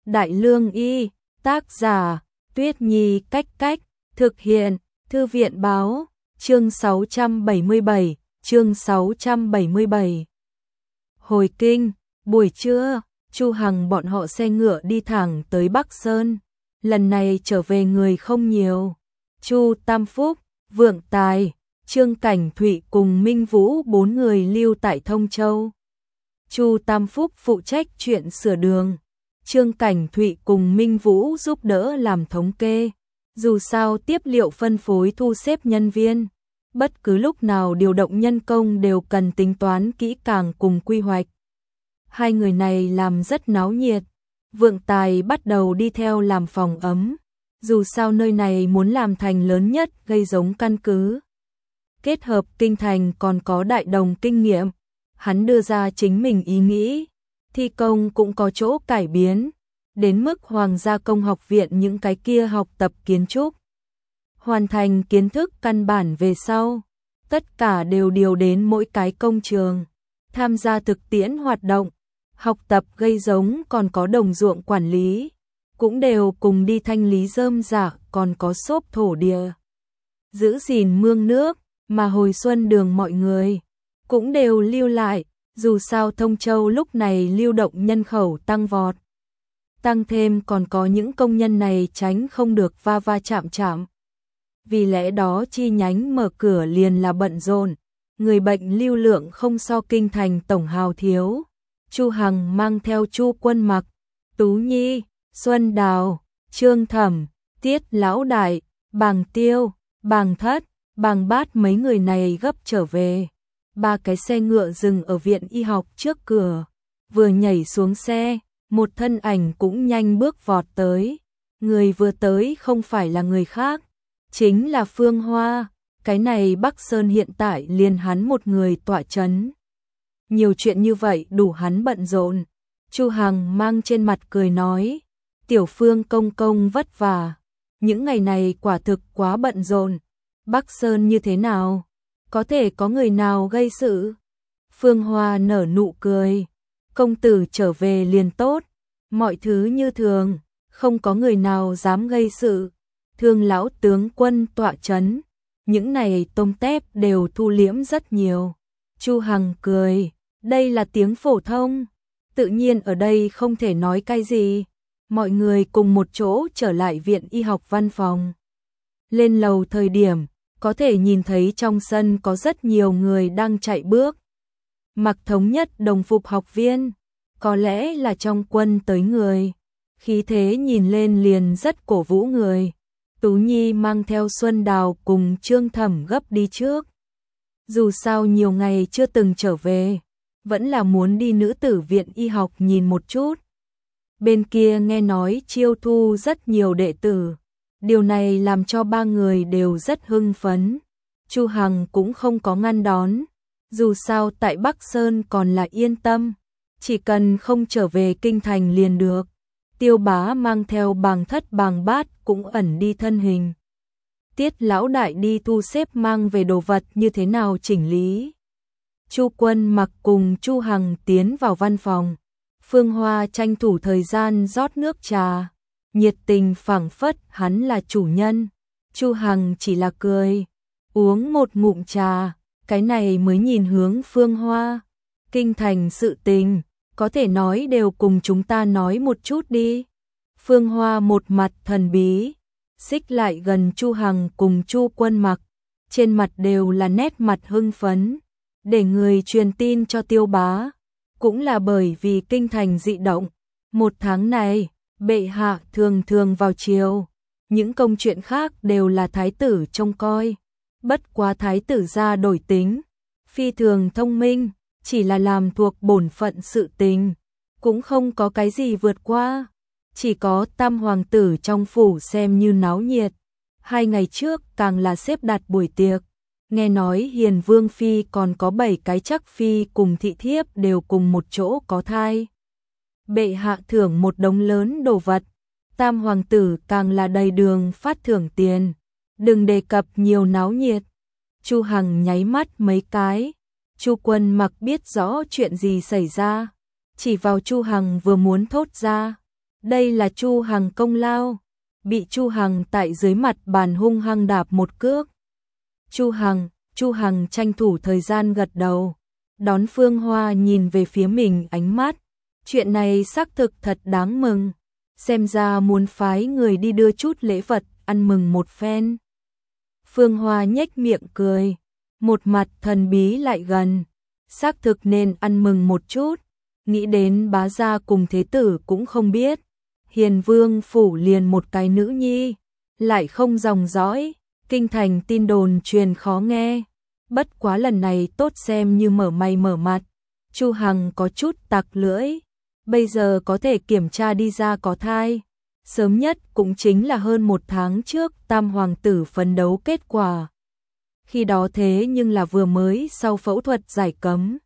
Đại Lương Y, tác giả, Tuyết Nhi Cách Cách, thực hiện, Thư viện báo, chương 677. Hồi kinh, buổi trưa, Chu Hằng bọn họ xe ngựa đi thẳng tới Bắc Sơn. Lần này trở về người không nhiều. Chu Tam Phúc, Vượng Tài, Trương Cảnh Thụy cùng Minh Vũ 4 người lưu tại Thông Châu. Chu Tam Phúc phụ trách chuyện sửa đường. Trương Cảnh Thụy cùng Minh Vũ giúp đỡ làm thống kê. Dù sao tiếp liệu phân phối thu xếp nhân viên. Bất cứ lúc nào điều động nhân công đều cần tính toán kỹ càng cùng quy hoạch. Hai người này làm rất náo nhiệt. Vượng Tài bắt đầu đi theo làm phòng ấm. Dù sao nơi này muốn làm thành lớn nhất gây giống căn cứ. Kết hợp kinh thành còn có đại đồng kinh nghiệm. Hắn đưa ra chính mình ý nghĩ. Thi công cũng có chỗ cải biến. Đến mức Hoàng gia Công học viện những cái kia học tập kiến trúc. Hoàn thành kiến thức căn bản về sau. Tất cả đều điều đến mỗi cái công trường. Tham gia thực tiễn hoạt động. Học tập gây giống còn có đồng ruộng quản lý. Cũng đều cùng đi thanh lý rơm rạ còn có xốp thổ địa. Giữ gìn mương nước mà hồi xuân đường mọi người. Cũng đều lưu lại. Dù sao Thông Châu lúc này lưu động nhân khẩu tăng vọt. Tăng thêm còn có những công nhân này tránh không được va va chạm chạm. Vì lẽ đó chi nhánh mở cửa liền là bận rộn. Người bệnh lưu lượng không so kinh thành tổng hào thiếu. Chu Hằng mang theo Chu Quân Mặc, Tú Nhi, Xuân Đào, Trương Thẩm, Tiết Lão Đại, Bàng Tiêu, Bàng Thất, Bàng Bát mấy người này gấp trở về. 3 cái xe ngựa dừng ở viện y học trước cửa. Vừa nhảy xuống xe, một thân ảnh cũng nhanh bước vọt tới. Người vừa tới không phải là người khác, chính là Phương Hoa. Cái này Bắc Sơn hiện tại liền hắn một người tọa chấn. Nhiều chuyện như vậy đủ hắn bận rộn. Chu Hằng mang trên mặt cười nói, Tiểu Phương công công vất vả. Những ngày này quả thực quá bận rộn. Bắc Sơn như thế nào? Có thể có người nào gây sự? Phương Hoa nở nụ cười. Công tử trở về liền tốt. Mọi thứ như thường. Không có người nào dám gây sự. Thương lão tướng quân tọa chấn. Những này tôm tép đều thu liễm rất nhiều. Chu Hằng cười. Đây là tiếng phổ thông. Tự nhiên ở đây không thể nói cái gì. Mọi người cùng một chỗ trở lại viện y học văn phòng. Lên lầu thời điểm, có thể nhìn thấy trong sân có rất nhiều người đang chạy bước. Mặc thống nhất đồng phục học viên. Có lẽ là trong quân tới người. Khí thế nhìn lên liền rất cổ vũ người. Tú Nhi mang theo Xuân Đào cùng Trương Thẩm gấp đi trước. Dù sao nhiều ngày chưa từng trở về, vẫn là muốn đi nữ tử viện y học nhìn một chút. Bên kia nghe nói chiêu thu rất nhiều đệ tử. Điều này làm cho 3 người đều rất hưng phấn. Chu Hằng cũng không có ngăn đón. Dù sao tại Bắc Sơn còn là yên tâm. Chỉ cần không trở về kinh thành liền được. Tiêu Bá mang theo Bàng Thất Bàng Bát cũng ẩn đi thân hình. Tiết Lão Đại đi thu xếp mang về đồ vật như thế nào chỉnh lý. Chu Quân Mặc cùng Chu Hằng tiến vào văn phòng. Phương Hoa tranh thủ thời gian rót nước trà. Nhiệt tình phảng phất hắn là chủ nhân. Chu Hằng chỉ là cười. Uống một ngụm trà. Cái này mới nhìn hướng Phương Hoa. Kinh thành sự tình. Có thể nói đều cùng chúng ta nói một chút đi. Phương Hoa một mặt thần bí. Xích lại gần Chu Hằng cùng Chu Quân Mặc. Trên mặt đều là nét mặt hưng phấn. Để người truyền tin cho Tiêu Bá. Cũng là bởi vì kinh thành dị động. 1 tháng này, bệ hạ thường thường vào chiều. Những công chuyện khác đều là thái tử trông coi. Bất quá thái tử ra đổi tính. Phi thường thông minh, chỉ là làm thuộc bổn phận sự tình. Cũng không có cái gì vượt qua. Chỉ có tam hoàng tử trong phủ xem như náo nhiệt. 2 ngày trước càng là xếp đặt buổi tiệc. Nghe nói Hiền Vương Phi còn có 7 cái chắc Phi cùng thị thiếp đều cùng một chỗ có thai. Bệ hạ thưởng một đống lớn đồ vật. Tam hoàng tử càng là đầy đường phát thưởng tiền. Đừng đề cập nhiều náo nhiệt. Chu Hằng nháy mắt mấy cái. Chu Quân Mặc biết rõ chuyện gì xảy ra. Chỉ vào Chu Hằng vừa muốn thốt ra. Đây là Chu Hằng công lao. Bị Chu Hằng tại dưới mặt bàn hung hăng đạp một cước. Chu Hằng tranh thủ thời gian gật đầu, đón Phương Hoa nhìn về phía mình ánh mắt. Chuyện này xác thực thật đáng mừng, xem ra muốn phái người đi đưa chút lễ vật ăn mừng một phen. Phương Hoa nhếch miệng cười, một mặt thần bí lại gần, xác thực nên ăn mừng một chút, nghĩ đến bá gia cùng thế tử cũng không biết. Hiền Vương phủ liền một cái nữ nhi, lại không dòng dõi, kinh thành tin đồn truyền khó nghe. Bất quá lần này tốt xem như mở mày mở mặt. Chu Hằng có chút tặc lưỡi, bây giờ có thể kiểm tra đi ra có thai. Sớm nhất cũng chính là hơn 1 tháng trước Tam hoàng tử phấn đấu kết quả. Khi đó thế nhưng là vừa mới sau phẫu thuật giải cấm.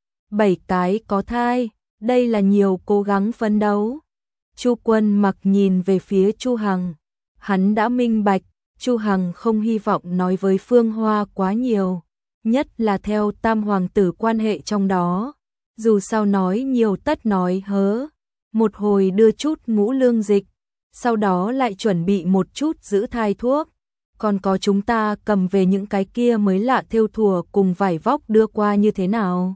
7 cái có thai, đây là nhiều cố gắng phấn đấu. Chu Quân Mặc nhìn về phía Chu Hằng, hắn đã minh bạch, Chu Hằng không hy vọng nói với Phương Hoa quá nhiều, nhất là theo Tam hoàng tử quan hệ trong đó, dù sao nói nhiều tất nói hớ, một hồi đưa chút ngũ lương dịch, sau đó lại chuẩn bị một chút giữ thai thuốc, còn có chúng ta cầm về những cái kia mới lạ thêu thùa cùng vải vóc đưa qua như thế nào.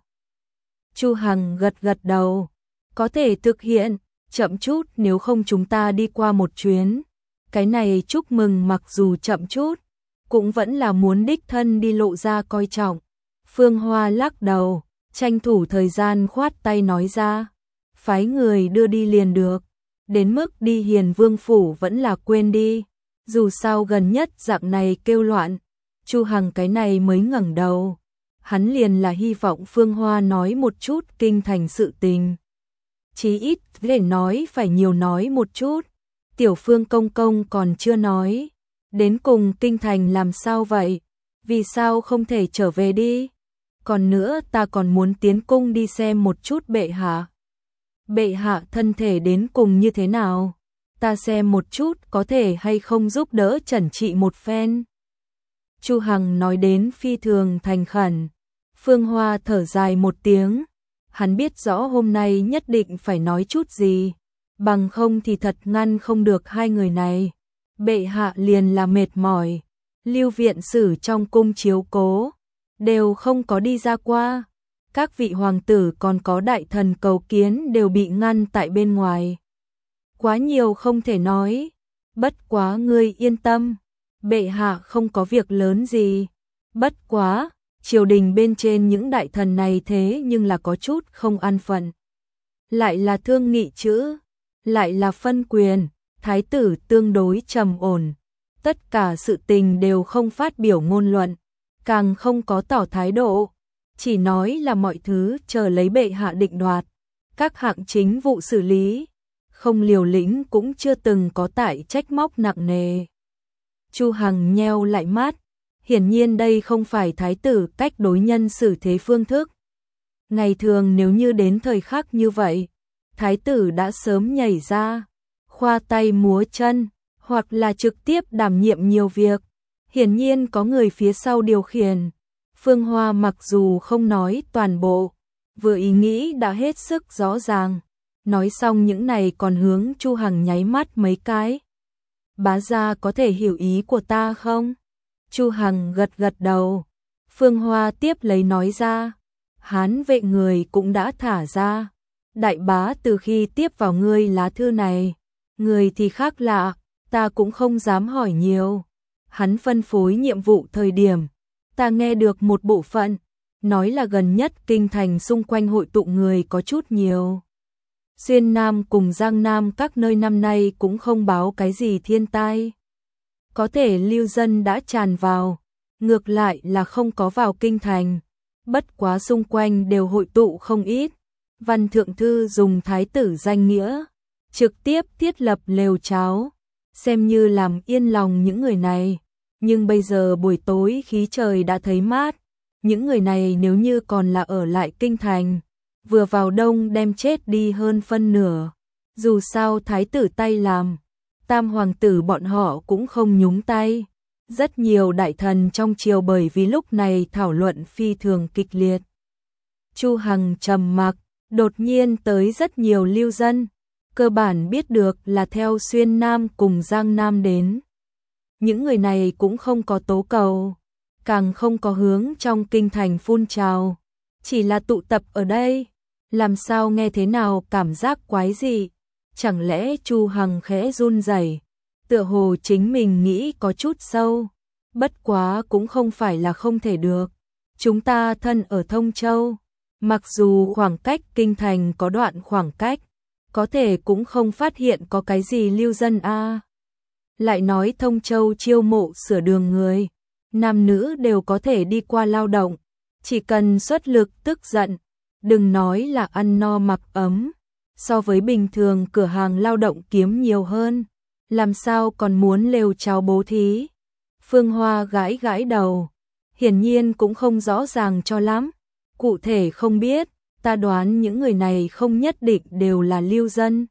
Chu Hằng gật gật đầu, có thể thực hiện. Chậm chút nếu không chúng ta đi qua một chuyến. Cái này chúc mừng mặc dù chậm chút, cũng vẫn là muốn đích thân đi lộ ra coi trọng. Phương Hoa lắc đầu, tranh thủ thời gian khoát tay nói ra. Phái người đưa đi liền được. Đến mức đi Hiền Vương phủ vẫn là quên đi. Dù sao gần nhất dạng này kêu loạn. Chu Hằng cái này mới ngẩng đầu. Hắn liền là hy vọng Phương Hoa nói một chút kinh thành sự tình. Chí ít để nói phải nhiều nói một chút. Tiểu Phương công công còn chưa nói. Đến cùng kinh thành làm sao vậy? Vì sao không thể trở về đi? Còn nữa ta còn muốn tiến cung đi xem một chút bệ hạ. Bệ hạ thân thể đến cùng như thế nào? Ta xem một chút có thể hay không giúp đỡ trần trị một phen. Chu Hằng nói đến phi thường thành khẩn. Phương Hoa thở dài một tiếng. Hắn biết rõ hôm nay nhất định phải nói chút gì, bằng không thì thật ngăn không được hai người này. Bệ hạ liền là mệt mỏi, Lưu viện sử trong cung chiếu cố, đều không có đi ra qua. Các vị hoàng tử còn có đại thần cầu kiến đều bị ngăn tại bên ngoài. Quá nhiều không thể nói, bất quá ngươi yên tâm, bệ hạ không có việc lớn gì. Bất quá triều đình bên trên những đại thần này thế nhưng là có chút không an phận. Lại là thương nghị chữ, lại là phân quyền, thái tử tương đối trầm ổn. Tất cả sự tình đều không phát biểu ngôn luận, càng không có tỏ thái độ. Chỉ nói là mọi thứ chờ lấy bệ hạ định đoạt. Các hạng chính vụ xử lý, không liều lĩnh cũng chưa từng có tại trách móc nặng nề. Chu Hằng nheo lại mắt. Hiển nhiên đây không phải thái tử cách đối nhân xử thế phương thức. Ngày thường nếu như đến thời khắc như vậy, thái tử đã sớm nhảy ra, khoa tay múa chân, hoặc là trực tiếp đảm nhiệm nhiều việc. Hiển nhiên có người phía sau điều khiển. Phương Hoa mặc dù không nói toàn bộ, vừa ý nghĩ đã hết sức rõ ràng. Nói xong những này còn hướng Chu Hằng nháy mắt mấy cái. Bá gia có thể hiểu ý của ta không? Chu Hằng gật gật đầu. Phương Hoa tiếp lấy nói ra. Hán vệ người cũng đã thả ra. Đại bá từ khi tiếp vào ngươi lá thư này, người thì khác lạ, ta cũng không dám hỏi nhiều. Hắn phân phối nhiệm vụ thời điểm, ta nghe được một bộ phận, nói là gần nhất kinh thành xung quanh hội tụ người có chút nhiều. Xuyên Nam cùng Giang Nam các nơi năm nay cũng không báo cái gì thiên tai. Có thể lưu dân đã tràn vào, ngược lại là không có vào kinh thành. Bất quá xung quanh đều hội tụ không ít. Văn thượng thư dùng thái tử danh nghĩa, trực tiếp thiết lập lều cháo, xem như làm yên lòng những người này. Nhưng bây giờ buổi tối khí trời đã thấy mát, những người này nếu như còn là ở lại kinh thành, vừa vào đông đem chết đi hơn phân nửa. Dù sao thái tử tay làm, tam hoàng tử bọn họ cũng không nhúng tay. Rất nhiều đại thần trong triều bởi vì lúc này thảo luận phi thường kịch liệt. Chu Hằng trầm mặc, đột nhiên tới rất nhiều lưu dân. cơ bản biết được là theo Xuyên Nam cùng Giang Nam đến. Những người này cũng không có tố cầu, càng không có hướng trong kinh thành phun trào, chỉ là tụ tập ở đây, làm sao nghe thế nào cảm giác quái dị. Chẳng lẽ Chu Hằng khẽ run rẩy, tựa hồ chính mình nghĩ có chút sâu, bất quá cũng không phải là không thể được. Chúng ta thân ở Thông Châu, mặc dù khoảng cách kinh thành có đoạn khoảng cách, có thể cũng không phát hiện có cái gì lưu dân a. Lại nói Thông Châu chiêu mộ sửa đường người, nam nữ đều có thể đi qua lao động, chỉ cần xuất lực tức giận, đừng nói là ăn no mặc ấm, so với bình thường cửa hàng lao động kiếm nhiều hơn, làm sao còn muốn lều cháo bố thí. Phương Hoa gãi gãi đầu, hiển nhiên cũng không rõ ràng cho lắm, cụ thể không biết, ta đoán những người này không nhất định đều là lưu dân.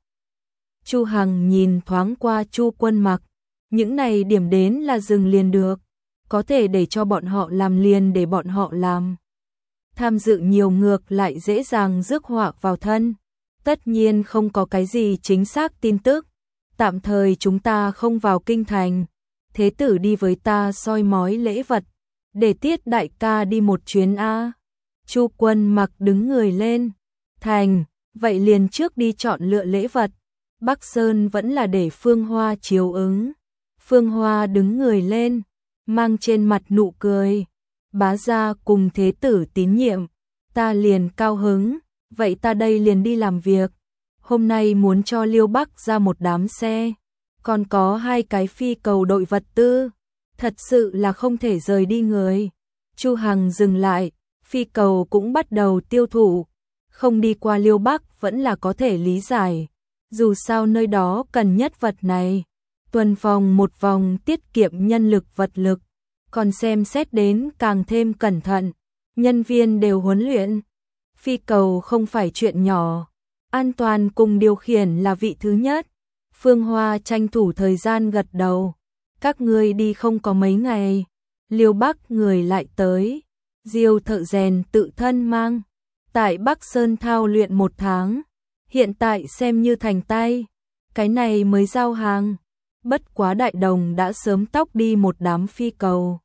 Chu Hằng nhìn thoáng qua Chu Quân Mặc, những này điểm đến là dừng liền được, có thể để cho bọn họ làm liền để bọn họ làm. Tham dự nhiều ngược lại dễ dàng rước họa vào thân, tất nhiên không có cái gì chính xác tin tức. Tạm thời chúng ta không vào kinh thành, thế tử đi với ta soi mói lễ vật, để Tiết đại ca đi một chuyến a. Chu Quân Mặc đứng người lên, thành, vậy liền trước đi chọn lựa lễ vật, Bắc Sơn vẫn là để Phương Hoa chiếu ứng. Phương Hoa đứng người lên, mang trên mặt nụ cười, bá gia cùng thế tử tín nhiệm, ta liền cao hứng, vậy ta đây liền đi làm việc. Hôm nay muốn cho Liêu Bắc ra một đám xe, còn có 2 cái phi cầu đội vật tư, thật sự là không thể rời đi người. Chu Hằng dừng lại, phi cầu cũng bắt đầu tiêu thụ, không đi qua Liêu Bắc vẫn là có thể lý giải, dù sao nơi đó cần nhất vật này. Tuần phòng một vòng tiết kiệm nhân lực vật lực, còn xem xét đến càng thêm cẩn thận, nhân viên đều huấn luyện. Phi cầu không phải chuyện nhỏ, an toàn cùng điều khiển là vị thứ nhất. Phương Hoa tranh thủ thời gian gật đầu, các ngươi đi không có mấy ngày, Liêu Bắc người lại tới, Diêu thợ rèn tự thân mang, tại Bắc Sơn thao luyện 1 tháng, hiện tại xem như thành tay, cái này mới giao hàng. Bất quá đại đồng đã sớm tóc đi một đám phi cầu.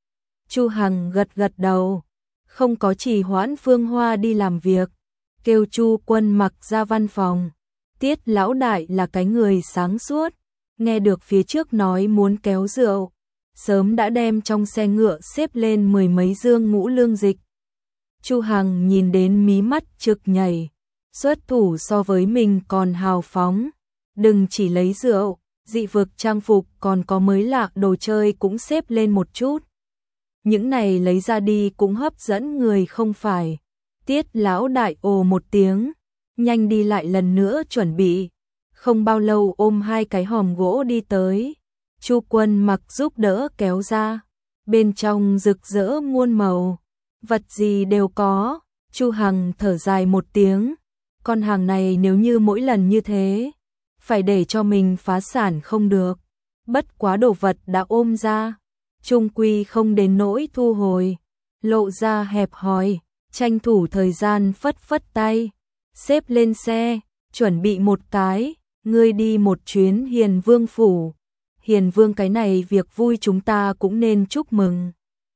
Chu Hằng gật gật đầu, không có trì hoãn Phương Hoa đi làm việc, kêu Chu Quân Mặc ra văn phòng. Tiết lão đại là cái người sáng suốt, nghe được phía trước nói muốn kéo rượu, sớm đã đem trong xe ngựa xếp lên 10 mấy dương ngũ lương dịch. Chu Hằng nhìn đến mí mắt trực nhảy, xuất thủ so với mình còn hào phóng, đừng chỉ lấy rượu, dị vực trang phục còn có mới lạ đồ chơi cũng xếp lên một chút. Những này lấy ra đi cũng hấp dẫn người không phải. Tiết lão đại ồ một tiếng, nhanh đi lại lần nữa chuẩn bị. Không bao lâu ôm 2 cái hòm gỗ đi tới. Chu Quân Mặc giúp đỡ kéo ra. Bên trong rực rỡ muôn màu, vật gì đều có. Chu Hằng thở dài một tiếng. Con hàng này nếu như mỗi lần như thế, phải để cho mình phá sản không được. Bất quá đồ vật đã ôm ra, chung quy không đến nỗi thu hồi, lộ ra hẹp hòi, tranh thủ thời gian phất phất tay, xếp lên xe, chuẩn bị một cái, ngươi đi một chuyến Hiền Vương phủ. Hiền Vương cái này việc vui chúng ta cũng nên chúc mừng.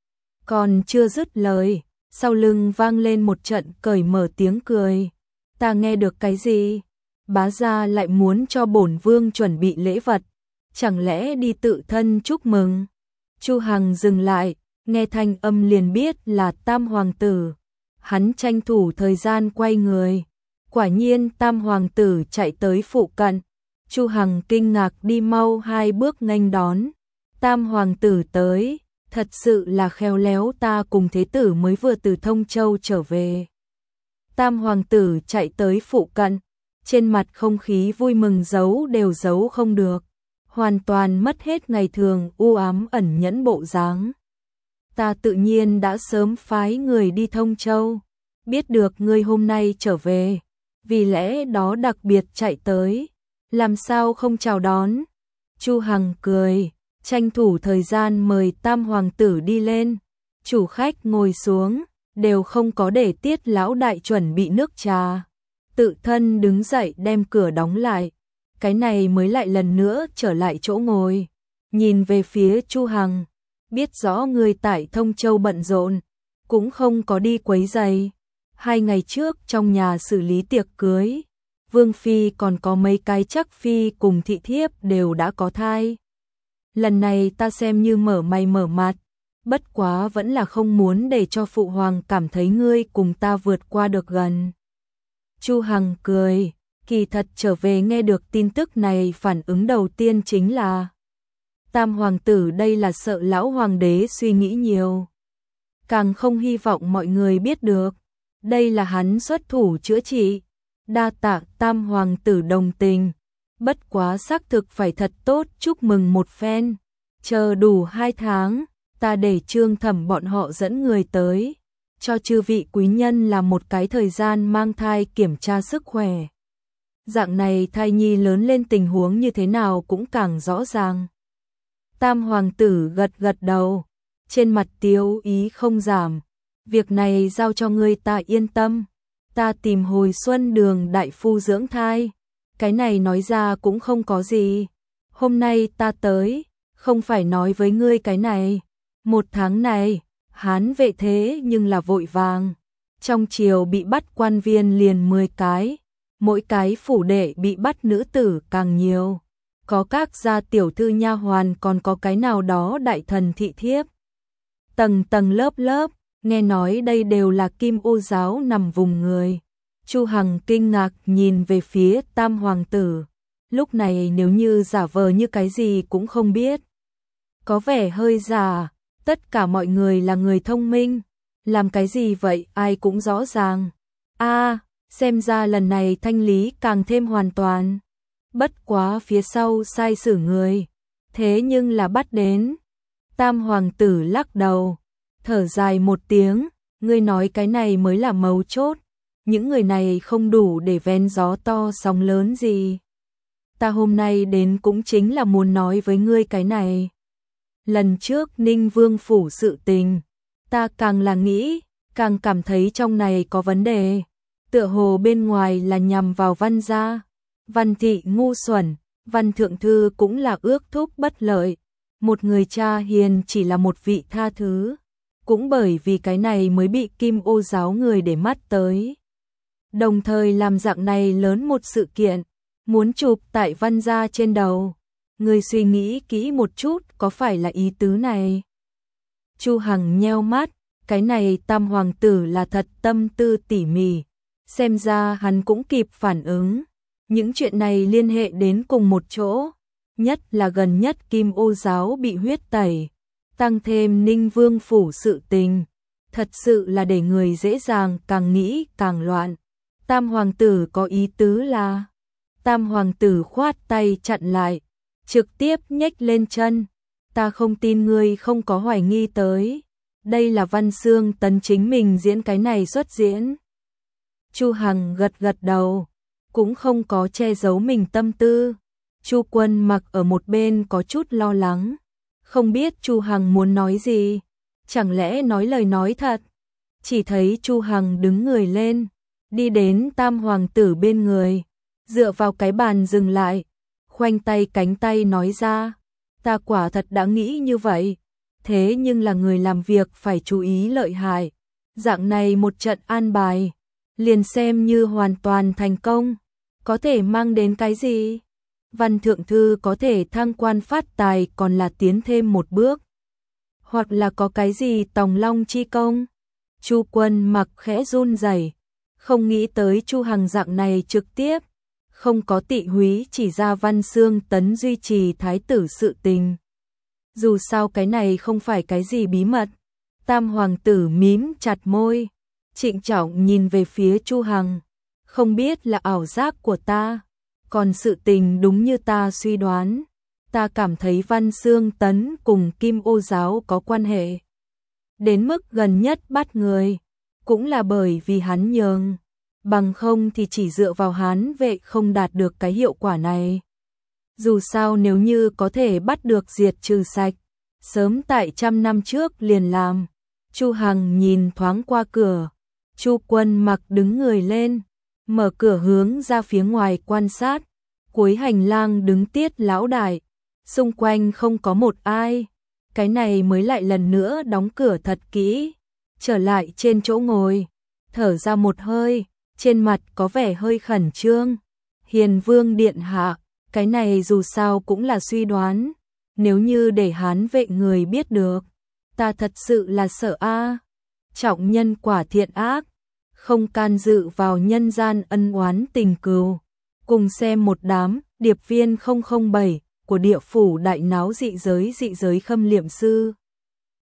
Còn chưa dứt lời, sau lưng vang lên một trận cởi mở tiếng cười. Ta nghe được cái gì? Bá gia lại muốn cho bổn vương chuẩn bị lễ vật, chẳng lẽ đi tự thân chúc mừng? Chu Hằng dừng lại, nghe thanh âm liền biết là Tam hoàng tử. Hắn tranh thủ thời gian quay người, quả nhiên Tam hoàng tử chạy tới phụ cận. Chu Hằng kinh ngạc đi mau 2 bước nghênh đón. Tam hoàng tử tới, thật sự là khéo léo, ta cùng thế tử mới vừa từ Thông Châu trở về. Tam hoàng tử chạy tới phụ cận, trên mặt không khí vui mừng giấu đều giấu không được, hoàn toàn mất hết ngày thường u ám ẩn nhẫn bộ dáng. Ta tự nhiên đã sớm phái người đi Thông Châu, biết được ngươi hôm nay trở về, vì lẽ đó đặc biệt chạy tới, làm sao không chào đón. Chu Hằng cười, tranh thủ thời gian mời Tam hoàng tử đi lên, chủ khách ngồi xuống, đều không có để Tiết lão đại chuẩn bị nước trà, tự thân đứng dậy đem cửa đóng lại, cái này mới lại lần nữa trở lại chỗ ngồi, nhìn về phía Chu Hằng, biết rõ người tại Thông Châu bận rộn, cũng không có đi quấy rầy. 2 ngày trước trong nhà xử lý tiệc cưới, Vương Phi còn có mấy cái chắc Phi cùng thị thiếp đều đã có thai. Lần này ta xem như mở mày mở mặt, bất quá vẫn là không muốn để cho Phụ Hoàng cảm thấy ngươi cùng ta vượt qua được gần. Chu Hằng cười, kỳ thật trở về nghe được tin tức này phản ứng đầu tiên chính là Tam Hoàng tử đây là sợ lão Hoàng đế suy nghĩ nhiều. Càng không hy vọng mọi người biết được, đây là hắn xuất thủ chữa trị. Đa tạ Tam Hoàng tử đồng tình, bất quá xác thực phải thật tốt chúc mừng một phen. Chờ đủ 2 tháng, ta để Trương Thẩm bọn họ dẫn người tới, cho chư vị quý nhân là một cái thời gian mang thai kiểm tra sức khỏe. Dạng này thai nhi lớn lên tình huống như thế nào cũng càng rõ ràng. Tam Hoàng tử gật gật đầu, trên mặt tiêu ý không giảm. Việc này giao cho ngươi ta yên tâm. Ta tìm Hồi Xuân Đường đại phu dưỡng thai. Cái này nói ra cũng không có gì. Hôm nay ta tới, không phải nói với ngươi cái này. 1 tháng này, Hán vệ thế nhưng là vội vàng. Trong triều bị bắt quan viên liền 10 cái. Mỗi cái phủ đệ bị bắt nữ tử càng nhiều. Có các gia tiểu thư nha hoàn, còn có cái nào đó đại thần thị thiếp. Tầng tầng lớp lớp, nghe nói đây đều là Kim Ô giáo nằm vùng người. Chu Hằng kinh ngạc nhìn về phía Tam Hoàng tử. Lúc này nếu như giả vờ như cái gì cũng không biết, có vẻ hơi giả. Tất cả mọi người là người thông minh, làm cái gì vậy ai cũng rõ ràng. Xem ra lần này thanh lý càng thêm hoàn toàn. Bất quá phía sau sai xử người, thế nhưng là bắt đến. Tam Hoàng tử lắc đầu, thở dài một tiếng, ngươi nói cái này mới là mấu chốt. Những người này không đủ để vén gió to sóng lớn gì. Ta hôm nay đến cũng chính là muốn nói với ngươi cái này. Lần trước Ninh Vương phủ sự tình, ta càng là nghĩ, càng cảm thấy trong này có vấn đề. Tựa hồ bên ngoài là nhằm vào Văn gia. Văn thị ngu xuẩn, Văn thượng thư cũng là ước thúc bất lợi. Một người cha hiền chỉ là một vị tha thứ. Cũng bởi vì cái này mới bị Kim Ô giáo người để mắt tới. Đồng thời làm dạng này lớn một sự kiện, muốn chụp tại Văn gia trên đầu. Người suy nghĩ kỹ một chút, có phải là ý tứ này? Chu Hằng nheo mắt, cái này Tam Hoàng tử là thật tâm tư tỉ mỉ. Xem ra hắn cũng kịp phản ứng. Những chuyện này liên hệ đến cùng một chỗ. Nhất là gần nhất Kim Ô giáo bị huyết tẩy. Tăng thêm Ninh Vương phủ sự tình. Thật sự là để người dễ dàng càng nghĩ càng loạn. Tam Hoàng tử có ý tứ là... Tam Hoàng tử khoát tay chặn lại, trực tiếp nhếch lên chân. Ta không tin ngươi không có hoài nghi tới. Đây là Văn Xương Tấn chính mình diễn cái này xuất diễn. Chu Hằng gật gật đầu, cũng không có che giấu mình tâm tư. Chu Quân Mặc ở một bên có chút lo lắng, không biết Chu Hằng muốn nói gì, chẳng lẽ nói lời nói thật. Chỉ thấy Chu Hằng đứng người lên, đi đến Tam Hoàng tử bên người, dựa vào cái bàn dừng lại, khoanh tay cánh tay nói ra, ta quả thật đã nghĩ như vậy, thế nhưng là người làm việc phải chú ý lợi hại. Dạng này một trận an bài, liền xem như hoàn toàn thành công, có thể mang đến cái gì? Văn thượng thư có thể thăng quan phát tài, còn là tiến thêm một bước, hoặc là có cái gì tòng long chi công. Chu Quân Mặc khẽ run rẩy, không nghĩ tới Chu Hằng dạng này trực tiếp, không có tị húy chỉ ra Văn Xương Tấn duy trì thái tử sự tình. Dù sao cái này không phải cái gì bí mật. Tam Hoàng tử mím chặt môi, trịnh trọng nhìn về phía Chu Hằng, không biết là ảo giác của ta, còn sự tình đúng như ta suy đoán. Ta cảm thấy Văn Xương Tấn cùng Kim Ô giáo có quan hệ. Đến mức gần nhất bắt người, cũng là bởi vì hắn nhường, bằng không thì chỉ dựa vào Hán vệ không đạt được cái hiệu quả này. Dù sao nếu như có thể bắt được diệt trừ sạch, sớm tại 100 năm trước liền làm. Chu Hằng nhìn thoáng qua cửa, Chu Quân Mặc đứng người lên, mở cửa hướng ra phía ngoài quan sát, Cuối hành lang đứng Tiết lão đại, xung quanh không có một ai. Cái này mới lại lần nữa đóng cửa thật kỹ, trở lại trên chỗ ngồi, thở ra một hơi, trên mặt có vẻ hơi khẩn trương. Hiền Vương điện hạ, cái này dù sao cũng là suy đoán, nếu như để Hán vệ người biết được, ta thật sự là sợ a. Trọng nhân quả thiện ác, không can dự vào nhân gian ân oán tình cừu. Cùng xem một đám điệp viên 007 của địa phủ đại náo dị giới khâm liệm sư.